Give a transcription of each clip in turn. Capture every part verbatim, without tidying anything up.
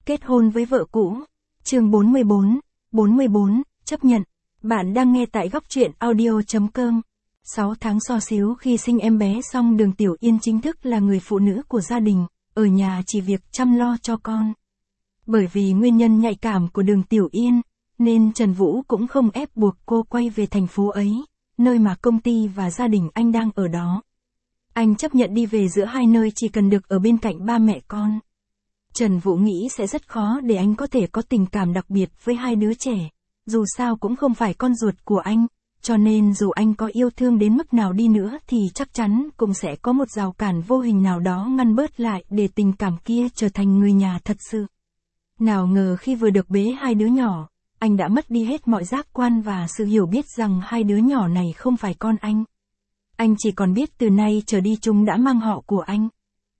Kết hôn với vợ cũ. Chương bốn mươi bốn, bốn mươi bốn, chấp nhận. Bạn đang nghe tại góc truyện audio chấm com. sáu tháng xò xíu khi sinh em bé xong, Đường Tiểu Yên chính thức là người phụ nữ của gia đình, ở nhà chỉ việc chăm lo cho con. Bởi vì nguyên nhân nhạy cảm của Đường Tiểu Yên, nên Trần Vũ cũng không ép buộc cô quay về thành phố ấy, nơi mà công ty và gia đình anh đang ở đó. Anh chấp nhận đi về giữa hai nơi chỉ cần được ở bên cạnh ba mẹ con. Trần Vũ nghĩ sẽ rất khó để anh có thể có tình cảm đặc biệt với hai đứa trẻ, dù sao cũng không phải con ruột của anh, cho nên dù anh có yêu thương đến mức nào đi nữa thì chắc chắn cũng sẽ có một rào cản vô hình nào đó ngăn bớt lại để tình cảm kia trở thành người nhà thật sự. Nào ngờ khi vừa được bế hai đứa nhỏ, anh đã mất đi hết mọi giác quan và sự hiểu biết rằng hai đứa nhỏ này không phải con anh. Anh chỉ còn biết từ nay trở đi chúng đã mang họ của anh.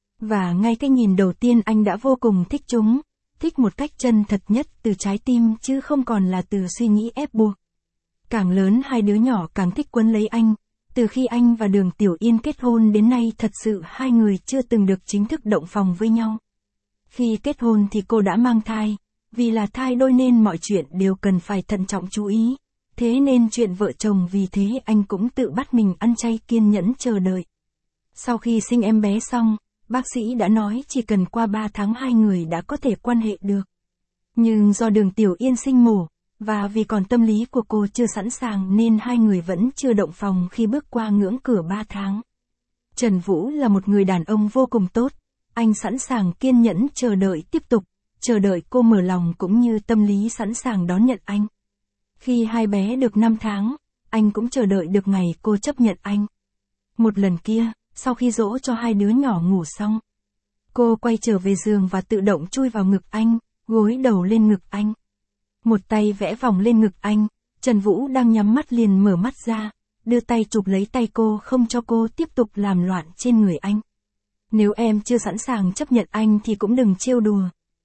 Và ngay cái nhìn đầu tiên anh đã vô cùng thích chúng, thích một cách chân thật nhất từ trái tim chứ không còn là từ suy nghĩ ép buộc. Càng lớn hai đứa nhỏ càng thích quấn lấy anh, từ khi anh và Đường Tiểu Yên kết hôn đến nay thật sự hai người chưa từng được chính thức động phòng với nhau. Khi kết hôn thì cô đã mang thai, vì là thai đôi nên mọi chuyện đều cần phải thận trọng chú ý, thế nên chuyện vợ chồng vì thế anh cũng tự bắt mình ăn chay kiên nhẫn chờ đợi. Sau khi sinh em bé xong, bác sĩ đã nói chỉ cần qua ba tháng hai người đã có thể quan hệ được. Nhưng do Đường Tiểu Yên sinh mổ, và vì còn tâm lý của cô chưa sẵn sàng nên hai người vẫn chưa động phòng khi bước qua ngưỡng cửa ba tháng. Trần Vũ là một người đàn ông vô cùng tốt, anh sẵn sàng kiên nhẫn chờ đợi tiếp tục, chờ đợi cô mở lòng cũng như tâm lý sẵn sàng đón nhận anh. Khi hai bé được năm tháng, anh cũng chờ đợi được ngày cô chấp nhận anh. Một lần kia, sau khi dỗ cho hai đứa nhỏ ngủ xong, cô quay trở về giường và tự động chui vào ngực anh, gối đầu lên ngực anh. Một tay vẽ vòng lên ngực anh, Trần Vũ đang nhắm mắt liền mở mắt ra, đưa tay chụp lấy tay cô không cho cô tiếp tục làm loạn trên người anh. Nếu em chưa sẵn sàng chấp nhận anh thì cũng đừng trêu đùa.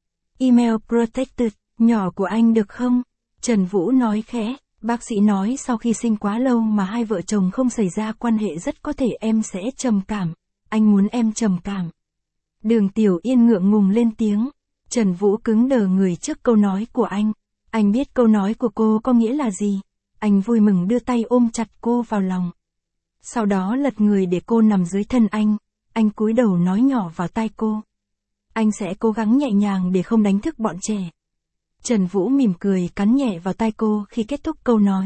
Email protected, nhỏ của anh được không? Trần Vũ nói khẽ, bác sĩ nói sau khi sinh quá lâu mà hai vợ chồng không xảy ra quan hệ rất có thể em sẽ trầm cảm, anh muốn em trầm cảm. Đường Tiểu Yên ngượng ngùng lên tiếng, Trần Vũ cứng đờ người trước câu nói của anh, anh biết câu nói của cô có nghĩa là gì, anh vui mừng đưa tay ôm chặt cô vào lòng. Sau đó lật người để cô nằm dưới thân anh, anh cúi đầu nói nhỏ vào tai cô. Anh sẽ cố gắng nhẹ nhàng để không đánh thức bọn trẻ. Trần Vũ mỉm cười cắn nhẹ vào tai cô khi kết thúc câu nói.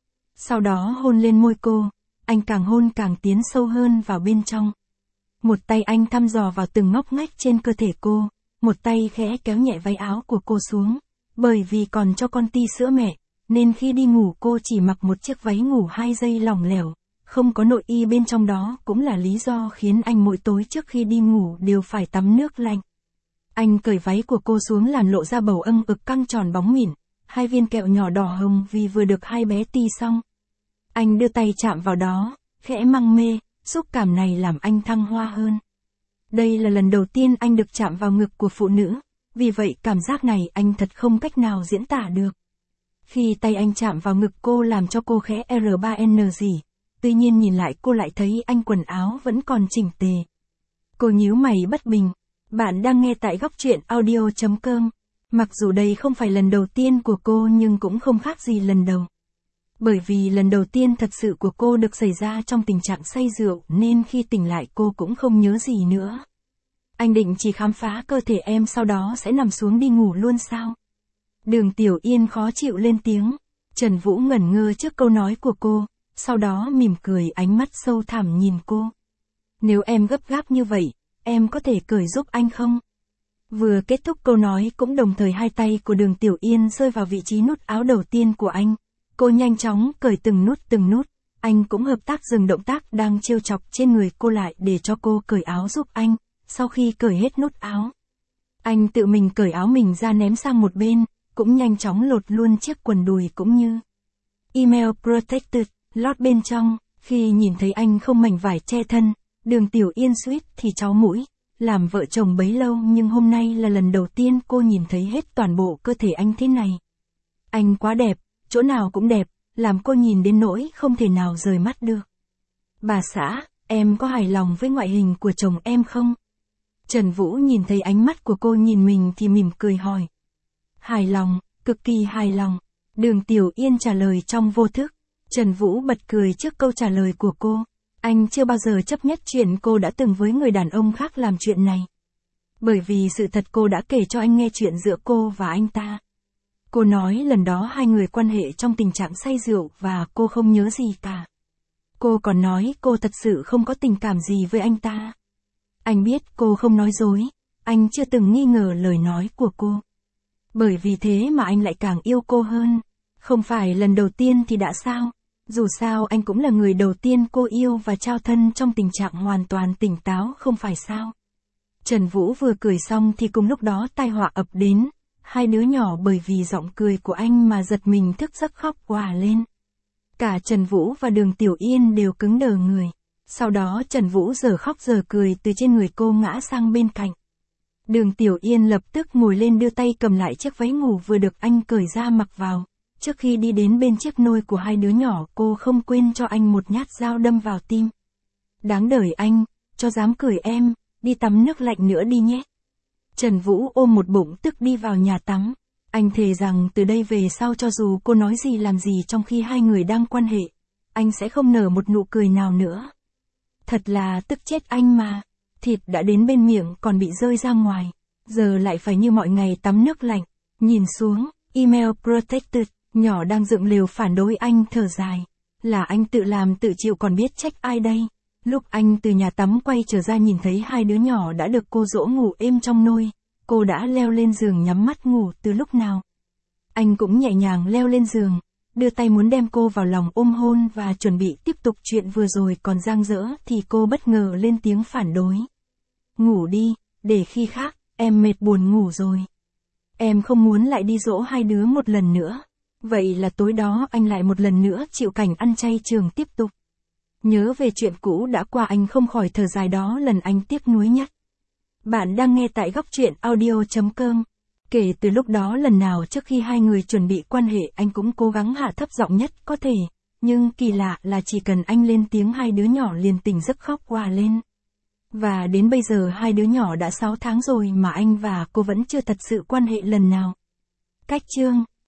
Sau đó hôn lên môi cô, anh càng hôn càng tiến sâu hơn vào bên trong. Một tay anh thăm dò vào từng ngóc ngách trên cơ thể cô, một tay khẽ kéo nhẹ váy áo của cô xuống. Bởi vì còn cho con ti sữa mẹ, nên khi đi ngủ cô chỉ mặc một chiếc váy ngủ hai dây lỏng lẻo, không có nội y bên trong, đó cũng là lý do khiến anh mỗi tối trước khi đi ngủ đều phải tắm nước lạnh. Anh cởi váy của cô xuống làm lộ ra bầu âm ực căng tròn bóng mịn, hai viên kẹo nhỏ đỏ hồng vì vừa được hai bé ti xong. Anh đưa tay chạm vào đó, khẽ măng mê, xúc cảm này làm anh thăng hoa hơn. Đây là lần đầu tiên anh được chạm vào ngực của phụ nữ, vì vậy cảm giác này anh thật không cách nào diễn tả được. Khi tay anh chạm vào ngực cô làm cho cô khẽ R ba N gì, tuy nhiên nhìn lại cô lại thấy anh quần áo vẫn còn chỉnh tề. Cô nhíu mày bất bình. Bạn đang nghe tại góc truyện audio chấm com. Mặc dù đây không phải lần đầu tiên của cô nhưng cũng không khác gì lần đầu. Bởi vì lần đầu tiên thật sự của cô được xảy ra trong tình trạng say rượu nên khi tỉnh lại cô cũng không nhớ gì nữa. Anh định chỉ khám phá cơ thể em sau đó sẽ nằm xuống đi ngủ luôn sao? Đường Tiểu Yên khó chịu lên tiếng. Trần Vũ ngẩn ngơ trước câu nói của cô, sau đó mỉm cười ánh mắt sâu thẳm nhìn cô. Nếu em gấp gáp như vậy, em có thể cởi giúp anh không? Vừa kết thúc câu nói cũng đồng thời hai tay của Đường Tiểu Yên rơi vào vị trí nút áo đầu tiên của anh. Cô nhanh chóng cởi từng nút từng nút, anh cũng hợp tác dừng động tác đang trêu chọc trên người cô lại để cho cô cởi áo giúp anh. Sau khi cởi hết nút áo, anh tự mình cởi áo mình ra ném sang một bên, cũng nhanh chóng lột luôn chiếc quần đùi cũng như email protected, lót bên trong. Khi nhìn thấy anh không mảnh vải che thân, Đường Tiểu Yên suýt thì cháu mũi. Làm vợ chồng bấy lâu nhưng hôm nay là lần đầu tiên cô nhìn thấy hết toàn bộ cơ thể anh thế này. Anh quá đẹp, chỗ nào cũng đẹp, làm cô nhìn đến nỗi không thể nào rời mắt được. Bà xã, em có hài lòng với ngoại hình của chồng em không? Trần Vũ nhìn thấy ánh mắt của cô nhìn mình thì mỉm cười hỏi. Hài lòng, cực kỳ hài lòng. Đường Tiểu Yên trả lời trong vô thức. Trần Vũ bật cười trước câu trả lời của cô. Anh chưa bao giờ chấp nhất chuyện cô đã từng với người đàn ông khác làm chuyện này. Bởi vì sự thật cô đã kể cho anh nghe chuyện giữa cô và anh ta. Cô nói lần đó hai người quan hệ trong tình trạng say rượu và cô không nhớ gì cả. Cô còn nói cô thật sự không có tình cảm gì với anh ta. Anh biết cô không nói dối, anh chưa từng nghi ngờ lời nói của cô. Bởi vì thế mà anh lại càng yêu cô hơn. Không phải lần đầu tiên thì đã sao? Dù sao anh cũng là người đầu tiên cô yêu và trao thân trong tình trạng hoàn toàn tỉnh táo không phải sao? Trần Vũ vừa cười xong thì cùng lúc đó tai họa ập đến. Hai đứa nhỏ bởi vì giọng cười của anh mà giật mình thức giấc khóc òa lên. Cả Trần Vũ và Đường Tiểu Yên đều cứng đờ người. Sau đó Trần Vũ giờ khóc giờ cười từ trên người cô ngã sang bên cạnh. Đường Tiểu Yên lập tức ngồi lên đưa tay cầm lại chiếc váy ngủ vừa được anh cởi ra mặc vào. Trước khi đi đến bên chiếc nôi của hai đứa nhỏ cô không quên cho anh một nhát dao đâm vào tim. Đáng đời anh, cho dám cười em, đi tắm nước lạnh nữa đi nhé. Trần Vũ ôm một bụng tức đi vào nhà tắm. Anh thề rằng từ đây về sau cho dù cô nói gì làm gì trong khi hai người đang quan hệ, anh sẽ không nở một nụ cười nào nữa. Thật là tức chết anh mà. Thịt đã đến bên miệng còn bị rơi ra ngoài. Giờ lại phải như mọi ngày tắm nước lạnh. Nhìn xuống, email protected, nhỏ đang dựng lều phản đối anh thở dài. Là anh tự làm tự chịu còn biết trách ai đây. Lúc anh từ nhà tắm quay trở ra nhìn thấy hai đứa nhỏ đã được cô dỗ ngủ êm trong nôi. Cô đã leo lên giường nhắm mắt ngủ từ lúc nào. Anh cũng nhẹ nhàng leo lên giường, đưa tay muốn đem cô vào lòng ôm hôn và chuẩn bị tiếp tục chuyện vừa rồi còn dang dở thì cô bất ngờ lên tiếng phản đối. Ngủ đi, để khi khác, em mệt buồn ngủ rồi. Em không muốn lại đi dỗ hai đứa một lần nữa. Vậy là tối đó anh lại một lần nữa chịu cảnh ăn chay trường tiếp tục. Nhớ về chuyện cũ đã qua anh không khỏi thở dài đó lần anh tiếc nuối nhất. Bạn đang nghe tại góc truyện audio chấm com. Kể từ lúc đó lần nào trước khi hai người chuẩn bị quan hệ anh cũng cố gắng hạ thấp giọng nhất có thể. Nhưng kỳ lạ là chỉ cần anh lên tiếng hai đứa nhỏ liền tỉnh giấc khóc òa lên. Và đến bây giờ hai đứa nhỏ đã sáu tháng rồi mà anh và cô vẫn chưa thật sự quan hệ lần nào. Cách chương